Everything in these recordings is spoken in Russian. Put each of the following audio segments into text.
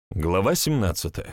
Глава 17.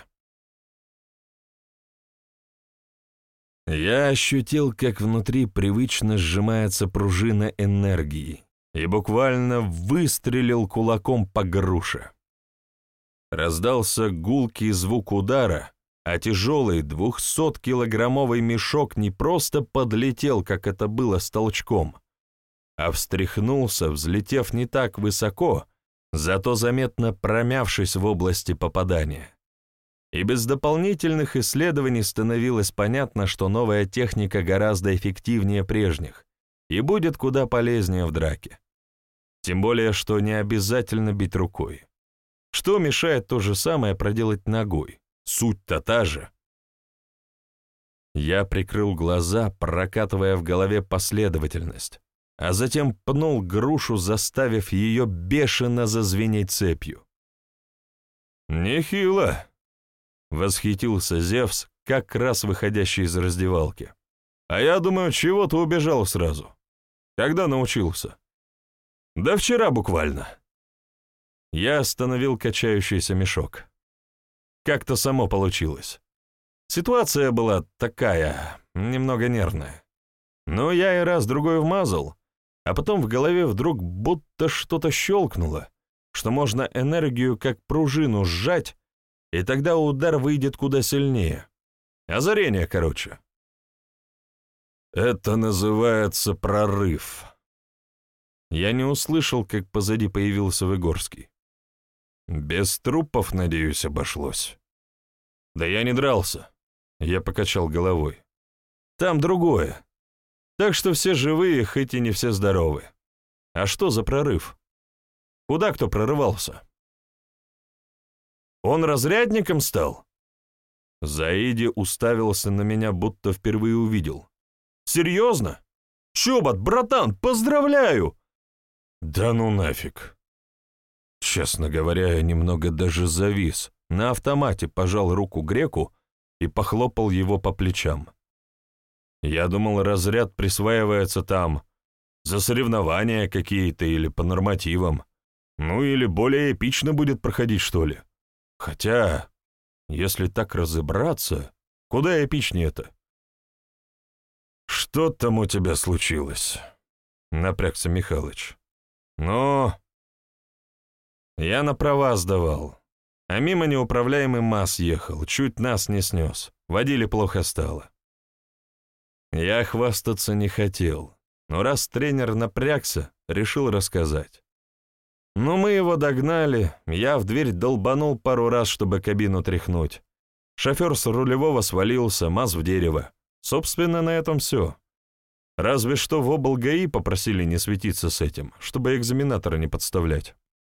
Я ощутил, как внутри привычно сжимается пружина энергии, и буквально выстрелил кулаком по груше. Раздался гулкий звук удара, а тяжелый 200-килограммовый мешок не просто подлетел, как это было с толчком, а встряхнулся, взлетев не так высоко, зато заметно промявшись в области попадания. И без дополнительных исследований становилось понятно, что новая техника гораздо эффективнее прежних и будет куда полезнее в драке. Тем более, что не обязательно бить рукой. Что мешает то же самое проделать ногой? Суть-то та же. Я прикрыл глаза, прокатывая в голове последовательность, а затем пнул грушу, заставив ее бешено зазвенеть цепью. «Нехило!» — восхитился Зевс, как раз выходящий из раздевалки. «А я думаю, чего ты убежал сразу? Когда научился?» «Да вчера буквально». Я остановил качающийся мешок. Как-то само получилось. Ситуация была такая, немного нервная. Но я и раз-другой вмазал, а потом в голове вдруг будто что-то щелкнуло, что можно энергию как пружину сжать, и тогда удар выйдет куда сильнее. Озарение, короче. Это называется прорыв. Я не услышал, как позади появился Выгорский. Без трупов, надеюсь, обошлось. Да я не дрался. Я покачал головой. Там другое. Так что все живые, хоть и не все здоровы. А что за прорыв? Куда кто прорывался? Он разрядником стал? Заиди уставился на меня, будто впервые увидел. Серьезно? Чобот, братан, поздравляю! Да ну нафиг. Честно говоря, я немного даже завис, на автомате пожал руку греку и похлопал его по плечам. Я думал, разряд присваивается там за соревнования какие-то или по нормативам. Ну или более эпично будет проходить, что ли. Хотя, если так разобраться, куда эпичнее-то? «Что там у тебя случилось?» — напрягся Михалыч. «Ну...» Я на права сдавал, а мимо неуправляемый МАЗ ехал, чуть нас не снес, водили плохо стало. Я хвастаться не хотел, но раз тренер напрягся, решил рассказать. Но мы его догнали, я в дверь долбанул пару раз, чтобы кабину тряхнуть. Шофер с рулевого свалился, МАЗ в дерево. Собственно, на этом все. Разве что в облгаи попросили не светиться с этим, чтобы экзаменатора не подставлять.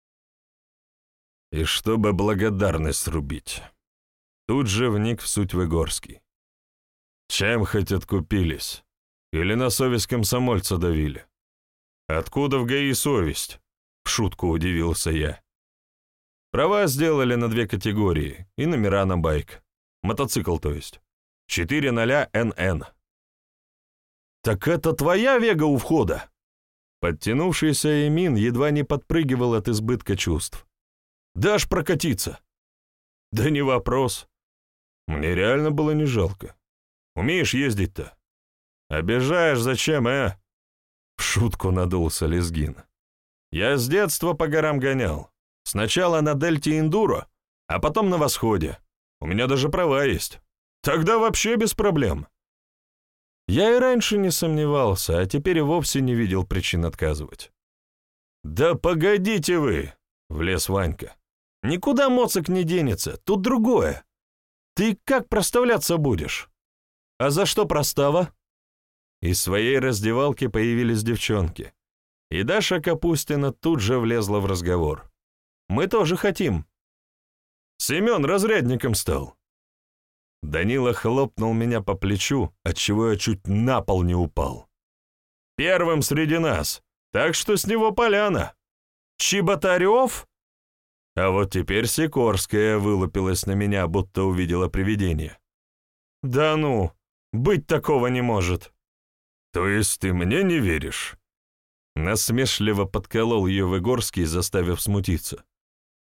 И чтобы благодарность рубить. Тут же вник в суть Выгорский. Чем хоть откупились? Или на совесть комсомольца давили? Откуда в ГАИ совесть? В шутку удивился я. Права сделали на 2 категории и номера на байк. Мотоцикл, то есть. 4.0 НН. Так это твоя Вега у входа? Подтянувшийся Эмин едва не подпрыгивал от избытка чувств. Дашь прокатиться? Да не вопрос. Мне реально было не жалко. Умеешь ездить-то? Обижаешь зачем, В шутку надулся Лезгин. Я с детства по горам гонял. Сначала на Дельте Эндуро, а потом на Восходе. У меня даже права есть. Тогда вообще без проблем. Я и раньше не сомневался, а теперь и вовсе не видел причин отказывать. «Да погодите вы!» — влез Ванька. «Никуда моцик не денется, тут другое. Ты как проставляться будешь?» «А за что простава?» Из своей раздевалки появились девчонки, и Даша Капустина тут же влезла в разговор. «Мы тоже хотим». «Семен разрядником стал». Данила хлопнул меня по плечу, отчего я чуть на пол не упал. «Первым среди нас, так что с него поляна. Чеботарев?» А вот теперь Сикорская вылупилась на меня, будто увидела привидение. «Да ну, быть такого не может». «То есть ты мне не веришь?» Насмешливо подколол ее Выгорский, заставив смутиться.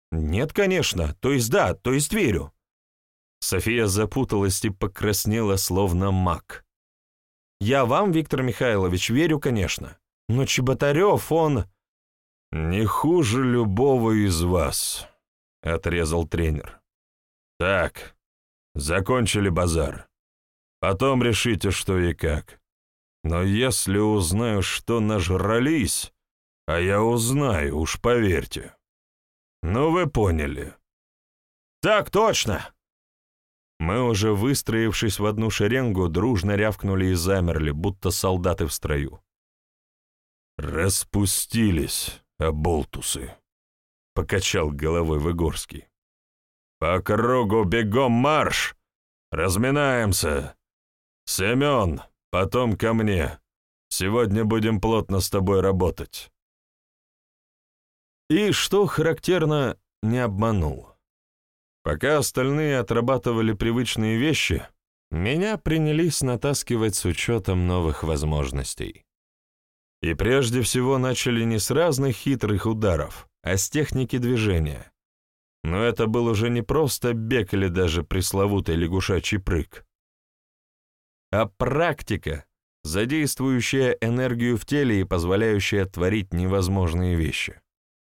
«Нет, конечно. То есть да, то есть верю». София запуталась и покраснела, словно мак. «Я вам, Виктор Михайлович, верю, конечно. Но Чеботарев, он...» «Не хуже любого из вас», — отрезал тренер. «Так, закончили базар. Потом решите, что и как. Но если узнаю, что нажрались, а я узнаю, уж поверьте. Ну, вы поняли». «Так точно!» Мы, уже выстроившись в одну шеренгу, дружно рявкнули и замерли, будто солдаты в строю. «Распустились, оболтусы», — покачал головой Выгорский. «По кругу бегом марш! Разминаемся! Семен, потом ко мне. Сегодня будем плотно с тобой работать». И, что характерно, не обманул. Пока остальные отрабатывали привычные вещи, меня принялись натаскивать с учетом новых возможностей. И прежде всего начали не с разных хитрых ударов, а с техники движения. Но это был уже не просто бег или даже пресловутый лягушачий прыг, а практика, задействующая энергию в теле и позволяющая творить невозможные вещи.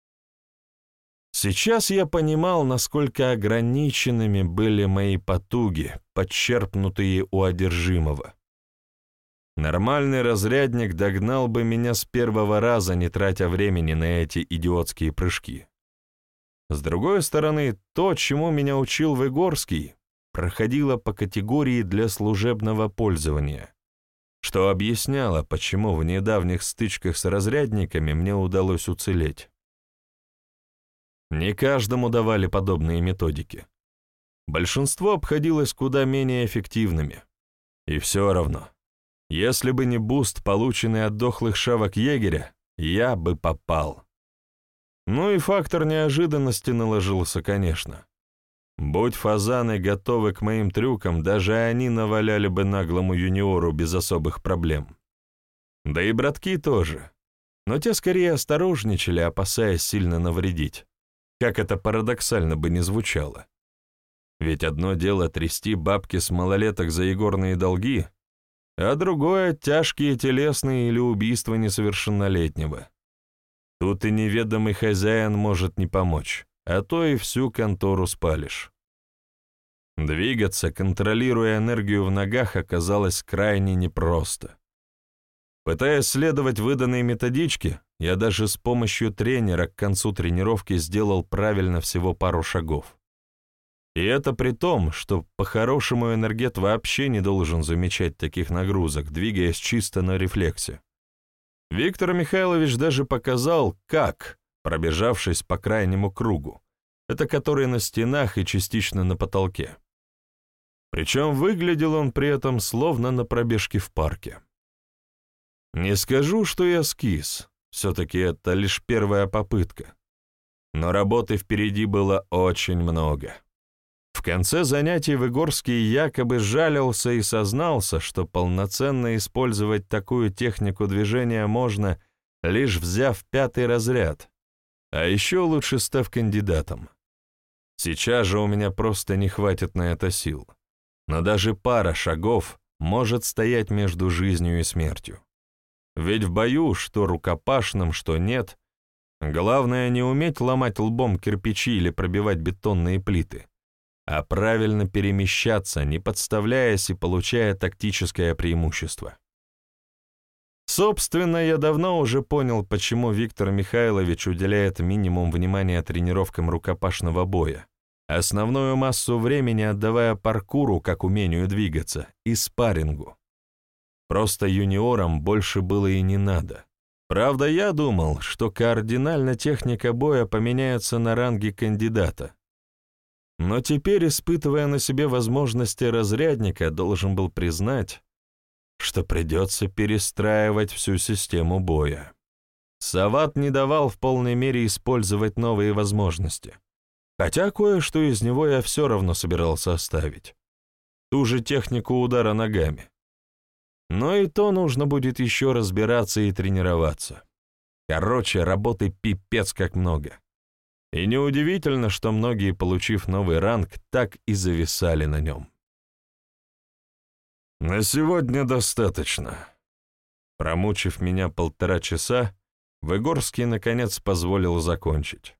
Сейчас я понимал, насколько ограниченными были мои потуги, подчерпнутые у одержимого. Нормальный разрядник догнал бы меня с первого раза, не тратя времени на эти идиотские прыжки. С другой стороны, то, чему меня учил Выгорский, проходило по категории для служебного пользования, что объясняло, почему в недавних стычках с разрядниками мне удалось уцелеть. Не каждому давали подобные методики. Большинство обходилось куда менее эффективными. И все равно, если бы не буст, полученный от дохлых шавок егеря, я бы попал. Ну и фактор неожиданности наложился, конечно. Будь фазаны готовы к моим трюкам, даже они наваляли бы наглому юниору без особых проблем. Да и братки тоже. Но те скорее осторожничали, опасаясь сильно навредить. Как это парадоксально бы ни звучало. Ведь одно дело трясти бабки с малолеток за игорные долги, а другое — тяжкие телесные или убийство несовершеннолетнего. Тут и неведомый хозяин может не помочь, а то и всю контору спалишь. Двигаться, контролируя энергию в ногах, оказалось крайне непросто. Пытаясь следовать выданной методичке, я даже с помощью тренера к концу тренировки сделал правильно всего пару шагов. И это при том, что по-хорошему энергет вообще не должен замечать таких нагрузок, двигаясь чисто на рефлексе. Виктор Михайлович даже показал, как, пробежавшись по крайнему кругу, это который на стенах и частично на потолке. Причем выглядел он при этом словно на пробежке в парке. Не скажу, что я скис, все-таки это лишь первая попытка, но работы впереди было очень много. В конце занятий Выгорский якобы жалился и сознался, что полноценно использовать такую технику движения можно, лишь взяв 5-й разряд, а еще лучше став кандидатом. Сейчас же у меня просто не хватит на это сил, но даже пара шагов может стоять между жизнью и смертью. Ведь в бою, что рукопашном, что нет, главное не уметь ломать лбом кирпичи или пробивать бетонные плиты, а правильно перемещаться, не подставляясь и получая тактическое преимущество. Собственно, я давно уже понял, почему Виктор Михайлович уделяет минимум внимания тренировкам рукопашного боя, основную массу времени отдавая паркуру как умению двигаться и спаррингу. Просто юниорам больше было и не надо. Правда, я думал, что кардинально техника боя поменяется на ранге кандидата. Но теперь, испытывая на себе возможности разрядника, должен был признать, что придется перестраивать всю систему боя. Сават не давал в полной мере использовать новые возможности, хотя кое-что из него я все равно собирался оставить. Ту же технику удара ногами. Но и то нужно будет еще разбираться и тренироваться. Короче, работы пипец как много. И неудивительно, что многие, получив новый ранг, так и зависали на нем. «На сегодня достаточно». Промучив меня 1,5 часа, Выгорский наконец позволил закончить.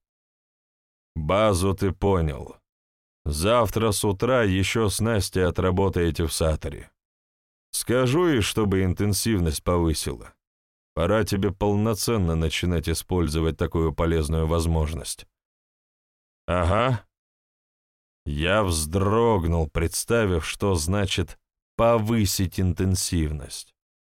«Базу ты понял. Завтра с утра еще с Настей отработаете в Саторе. Скажу ей, чтобы интенсивность повысила. Пора тебе полноценно начинать использовать такую полезную возможность». «Ага». Я вздрогнул, представив, что значит «повысить интенсивность».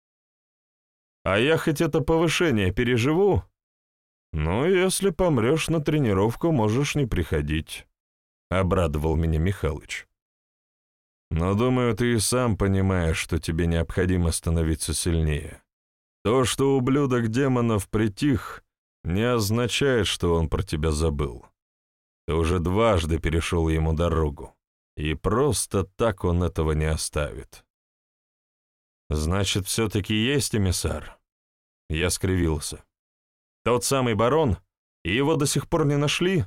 «А я хоть это повышение переживу? Ну, если помрешь на тренировку, можешь не приходить», — обрадовал меня Михалыч. «Но, думаю, ты и сам понимаешь, что тебе необходимо становиться сильнее. То, что ублюдок демонов притих, не означает, что он про тебя забыл. Ты уже дважды перешел ему дорогу, и просто так он этого не оставит». «Значит, все-таки есть эмиссар?» Я скривился. «Тот самый барон? И его до сих пор не нашли?»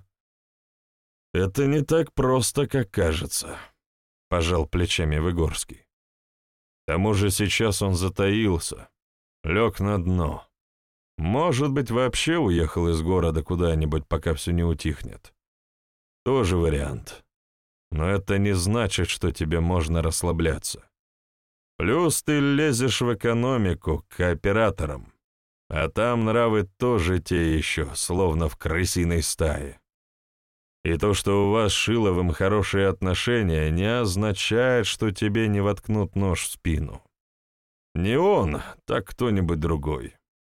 «Это не так просто, как кажется», — пожал плечами Выгорский. «К тому же сейчас он затаился, лег на дно. Может быть, вообще уехал из города куда-нибудь, пока все не утихнет. Тоже вариант. Но это не значит, что тебе можно расслабляться. Плюс ты лезешь в экономику, к кооператорам, а там нравы тоже те еще, словно в крысиной стае. И то, что у вас с Шиловым хорошие отношения, не означает, что тебе не воткнут нож в спину. Не он, так кто-нибудь другой».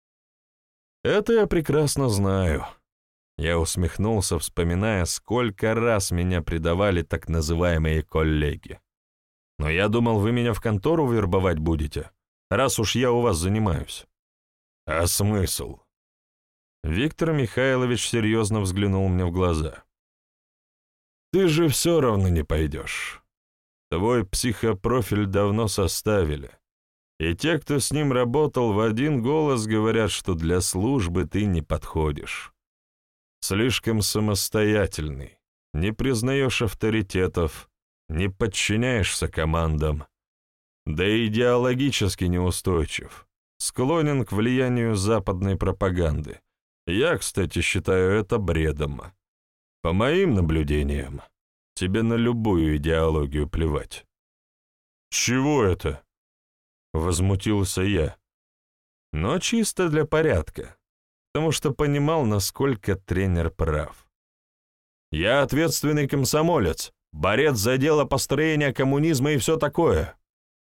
«Это я прекрасно знаю». Я усмехнулся, вспоминая, сколько раз меня предавали так называемые коллеги. «Но я думал, вы меня в контору вербовать будете, раз уж я у вас занимаюсь». «А смысл?» Виктор Михайлович серьезно взглянул мне в глаза. «Ты же все равно не пойдешь. Твой психопрофиль давно составили, и те, кто с ним работал, в один голос говорят, что для службы ты не подходишь. Слишком самостоятельный, не признаешь авторитетов, не подчиняешься командам, да и идеологически неустойчив, склонен к влиянию западной пропаганды. Я, кстати, считаю это бредом. По моим наблюдениям, тебе на любую идеологию плевать». «Чего это?» — возмутился я. Но чисто для порядка, потому что понимал, насколько тренер прав. «Я ответственный комсомолец, борец за дело построения коммунизма и все такое».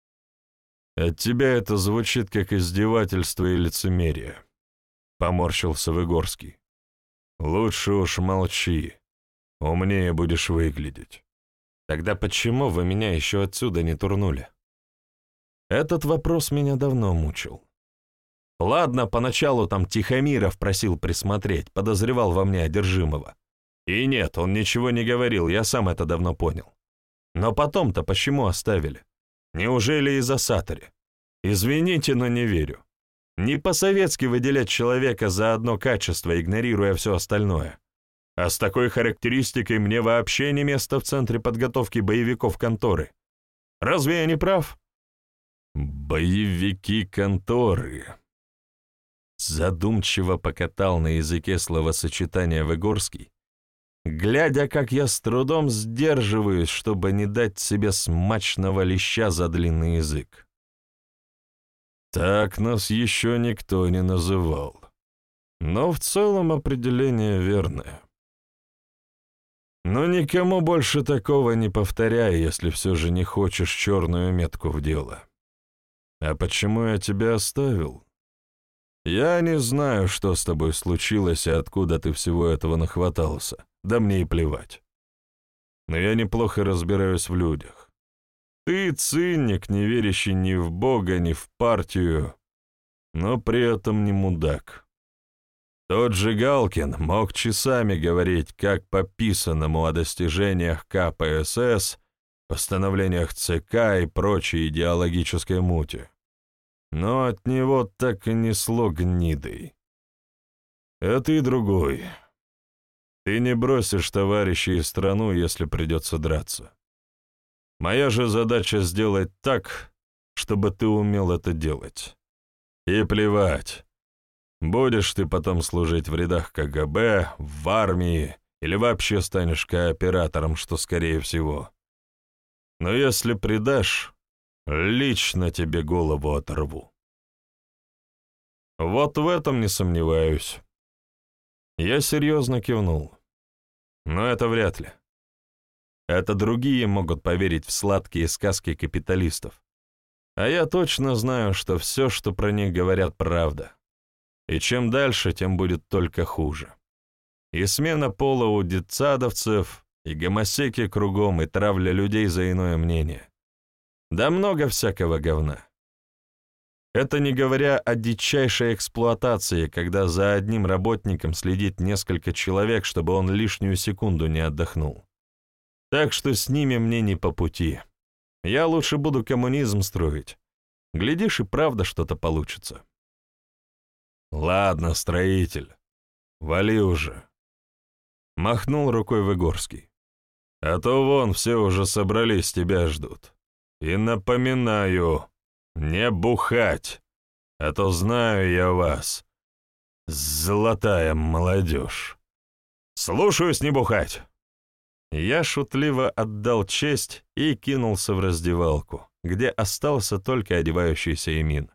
«От тебя это звучит как издевательство и лицемерие», — поморщился Выгорский. «Лучше уж молчи, умнее будешь выглядеть». «Тогда почему вы меня еще отсюда не турнули?» Этот вопрос меня давно мучил. Ладно, поначалу там Тихомиров просил присмотреть, подозревал во мне одержимого. И нет, он ничего не говорил, я сам это давно понял. Но потом-то почему оставили? Неужели из-за Сатори? Извините, но не верю. Не по-советски выделять человека за одно качество, игнорируя все остальное. А с такой характеристикой мне вообще не место в центре подготовки боевиков конторы. Разве я не прав? Боевики конторы. Задумчиво покатал на языке словосочетания Выгорский, глядя, как я с трудом сдерживаюсь, чтобы не дать себе смачного леща за длинный язык. Так нас еще никто не называл. Но в целом определение верное. Но никому больше такого не повторяй, если все же не хочешь черную метку в дело. А почему я тебя оставил? Я не знаю, что с тобой случилось и откуда ты всего этого нахватался. Да мне и плевать. Но я неплохо разбираюсь в людях. Ты циник, не верящий ни в Бога, ни в партию, но при этом не мудак. Тот же Галкин мог часами говорить как по писанному о достижениях КПСС, постановлениях ЦК и прочей идеологической мути. Но от него так и несло гнидой. А ты другой. Ты не бросишь товарищей и страну, если придется драться. Моя же задача сделать так, чтобы ты умел это делать. И плевать, будешь ты потом служить в рядах КГБ, в армии или вообще станешь кооператором, что скорее всего. Но если предашь, лично тебе голову оторву. Вот в этом не сомневаюсь. Я серьезно кивнул. Но это вряд ли. Это другие могут поверить в сладкие сказки капиталистов. А я точно знаю, что все, что про них говорят, правда. И чем дальше, тем будет только хуже. И смена пола у детсадовцев, и гомосеки кругом, и травля людей за иное мнение. Да много всякого говна. Это не говоря о дичайшей эксплуатации, когда за одним работником следит несколько человек, чтобы он лишнюю секунду не отдохнул. Так что с ними мне не по пути. Я лучше буду коммунизм строить. Глядишь, и правда что-то получится. Ладно, строитель, вали уже. Махнул рукой Выгорский. А то вон все уже собрались, тебя ждут. И напоминаю, не бухать, а то знаю я вас, золотая молодежь. Слушаюсь, не бухать. Я шутливо отдал честь и кинулся в раздевалку, где остался только одевающийся Эмин.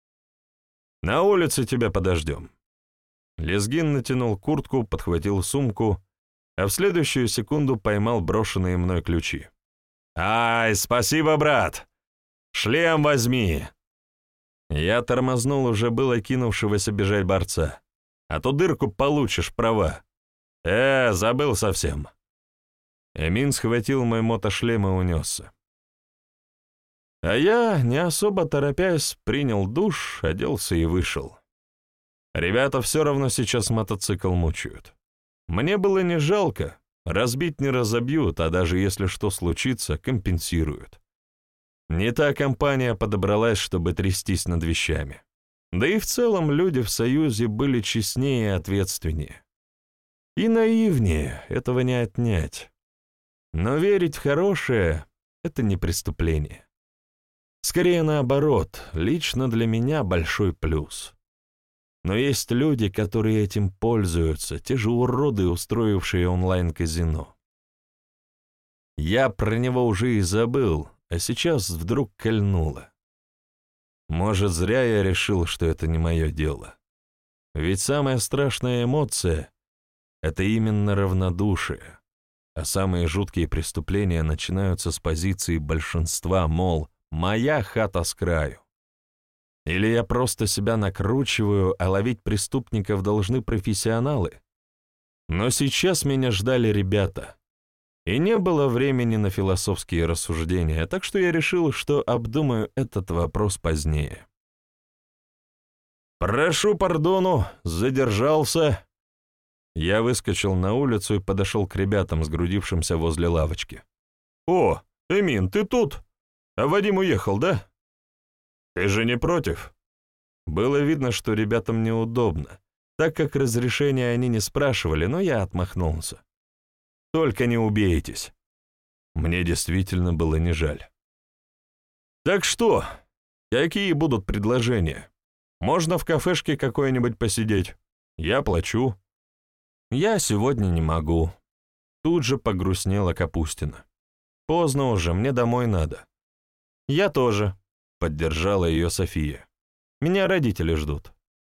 «На улице тебя подождем». Лезгин натянул куртку, подхватил сумку, а в следующую секунду поймал брошенные мной ключи. «Ай, спасибо, брат! Шлем возьми!» Я тормознул уже было кинувшегося бежать борца. «А то дырку получишь, права». Забыл совсем». Эмин схватил мой мотошлем и унесся. А я, не особо торопясь, принял душ, оделся и вышел. Ребята все равно сейчас мотоцикл мучают. Мне было не жалко, разбить не разобьют, а даже если что случится, компенсируют. Не та компания подобралась, чтобы трястись над вещами. Да и в целом люди в Союзе были честнее и ответственнее. И наивнее, этого не отнять. Но верить в хорошее — это не преступление. Скорее наоборот, лично для меня большой плюс. Но есть люди, которые этим пользуются, те же уроды, устроившие онлайн-казино. Я про него уже и забыл, а сейчас вдруг кольнуло. Может, зря я решил, что это не мое дело. Ведь самая страшная эмоция — это именно равнодушие. А самые жуткие преступления начинаются с позиции большинства, мол, «моя хата с краю». Или я просто себя накручиваю, а ловить преступников должны профессионалы? Но сейчас меня ждали ребята, и не было времени на философские рассуждения, так что я решил, что обдумаю этот вопрос позднее. «Прошу пардону, задержался». Я выскочил на улицу и подошел к ребятам, сгрудившимся возле лавочки. «О, Эмин, ты тут? А Вадим уехал, да? Ты же не против?» Было видно, что ребятам неудобно, так как разрешения они не спрашивали, но я отмахнулся. «Только не убейтесь». Мне действительно было не жаль. «Так что, какие будут предложения? Можно в кафешке какой-нибудь посидеть? Я плачу». «Я сегодня не могу». Тут же погрустнела Капустина. «Поздно уже, мне домой надо». «Я тоже», — поддержала ее София. «Меня родители ждут».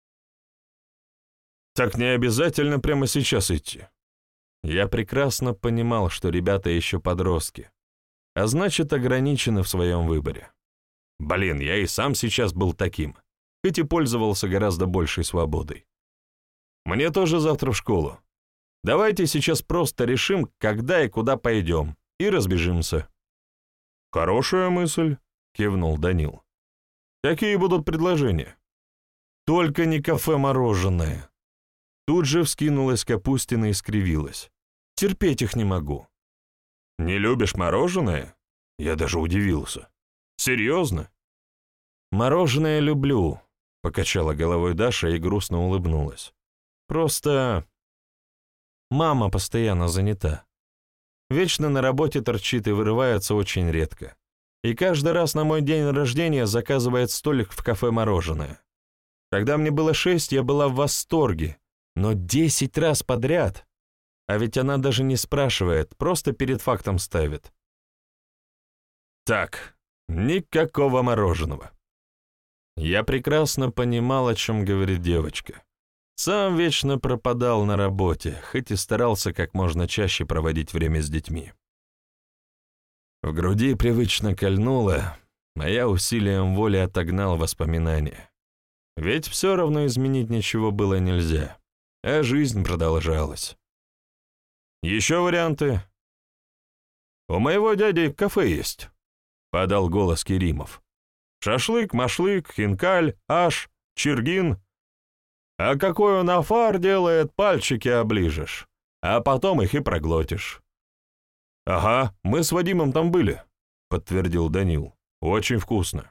«Так не обязательно прямо сейчас идти». Я прекрасно понимал, что ребята еще подростки, а значит, ограничены в своем выборе. Блин, я и сам сейчас был таким, хоть и пользовался гораздо большей свободой. Мне тоже завтра в школу. Давайте сейчас просто решим, когда и куда пойдем, и разбежимся». «Хорошая мысль», — кивнул Данил. «Какие будут предложения?» «Только не кафе-мороженое». Тут же вскинулась Капустина и скривилась. «Терпеть их не могу». «Не любишь мороженое?» Я даже удивился. «Серьезно?» «Мороженое люблю», — покачала головой Даша и грустно улыбнулась. «Просто Мама постоянно занята. Вечно на работе торчит и вырывается очень редко. И каждый раз на мой день рождения заказывает столик в кафе «Мороженое». Когда мне было 6, я была в восторге, но 10 раз подряд. А ведь она даже не спрашивает, просто перед фактом ставит. Так, никакого мороженого. Я прекрасно понимал, о чем говорит девочка. Сам вечно пропадал на работе, хоть и старался как можно чаще проводить время с детьми. В груди привычно кольнуло, а я усилием воли отогнал воспоминания. Ведь все равно изменить ничего было нельзя, а жизнь продолжалась. «Еще варианты?» «У моего дяди кафе есть», — подал голос Керимов. «Шашлык, машлык, хинкаль, аш, чиргин. А какой он афар делает, пальчики оближешь, а потом их и проглотишь». «Ага, мы с Вадимом там были», — подтвердил Данил. «Очень вкусно».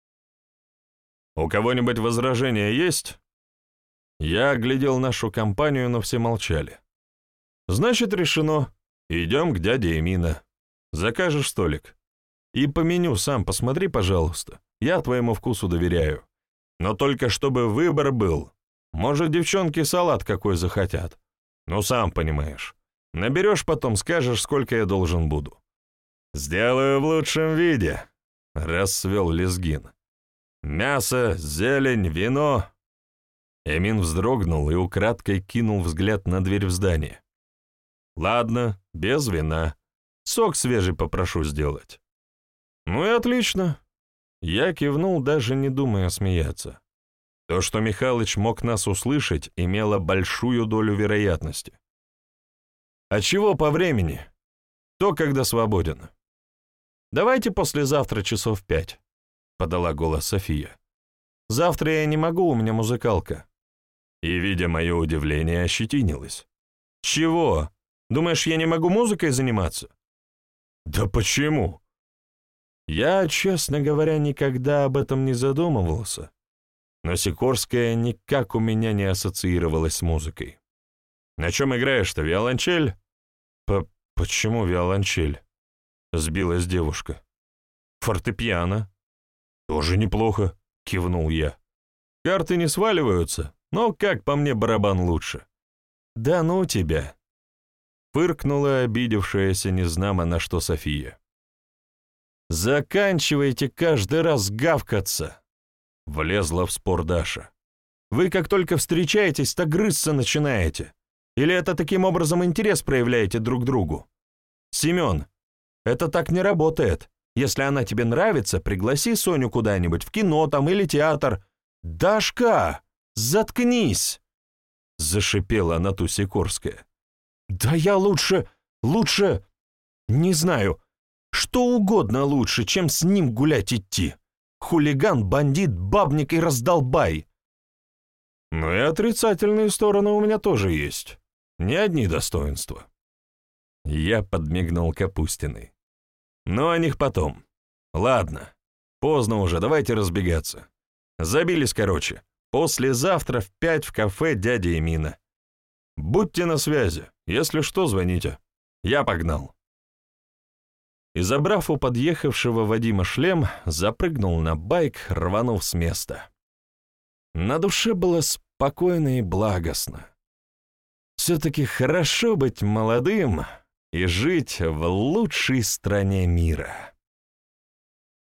«У кого-нибудь возражения есть?» Я оглядел нашу компанию, но все молчали. «Значит, решено. Идем к дяде Эмина. Закажешь столик. И по меню сам посмотри, пожалуйста. Я твоему вкусу доверяю. Но только чтобы выбор был. Может, девчонки салат какой захотят. Ну, сам понимаешь. Наберешь потом, скажешь, сколько я должен буду». «Сделаю в лучшем виде», — расцвел Лезгин. «Мясо, зелень, вино». Эмин вздрогнул и украдкой кинул взгляд на дверь в здание. «Ладно, без вина. Сок свежий попрошу сделать». «Ну и отлично». Я кивнул, даже не думая смеяться. То, что Михалыч мог нас услышать, имело большую долю вероятности. «А чего по времени? То, когда свободен». «Давайте послезавтра часов 5», — подала голос София. «Завтра я не могу, у меня музыкалка». И, видя мое удивление, ощетинилась. «Чего? Думаешь, я не могу музыкой заниматься?» «Да почему?» Я, честно говоря, никогда об этом не задумывался, но Сикорская никак у меня не ассоциировалась с музыкой. «На чем играешь-то, виолончель?» «Почему виолончель?» — сбилась девушка. «Фортепиано». «Тоже неплохо», — кивнул я. «Карты не сваливаются, но, как по мне, барабан лучше». «Да ну тебя!» — фыркнула обидевшаяся незнамо на что София. «Заканчивайте каждый раз гавкаться!» — влезла в спор Даша. «Вы как только встречаетесь, так грызться начинаете. Или это таким образом интерес проявляете друг к другу? Семен, это так не работает. Если она тебе нравится, пригласи Соню куда-нибудь, в кино там или театр. Дашка, заткнись!» — зашипела на ту Сикорская. «Да я лучше, не знаю, что угодно лучше, чем с ним гулять идти. Хулиган, бандит, бабник и раздолбай». «Ну и отрицательные стороны у меня тоже есть. Не одни достоинства». Я подмигнул Капустиной. «Ну, о них потом. Ладно, поздно уже, давайте разбегаться. Забились, короче. Послезавтра в 5 в кафе дяди Эмина. Будьте на связи, если что, звоните. Я погнал». И, забрав у подъехавшего Вадима шлем, запрыгнул на байк, рванув с места. На душе было спокойно и благостно. Все-таки хорошо быть молодым и жить в лучшей стране мира.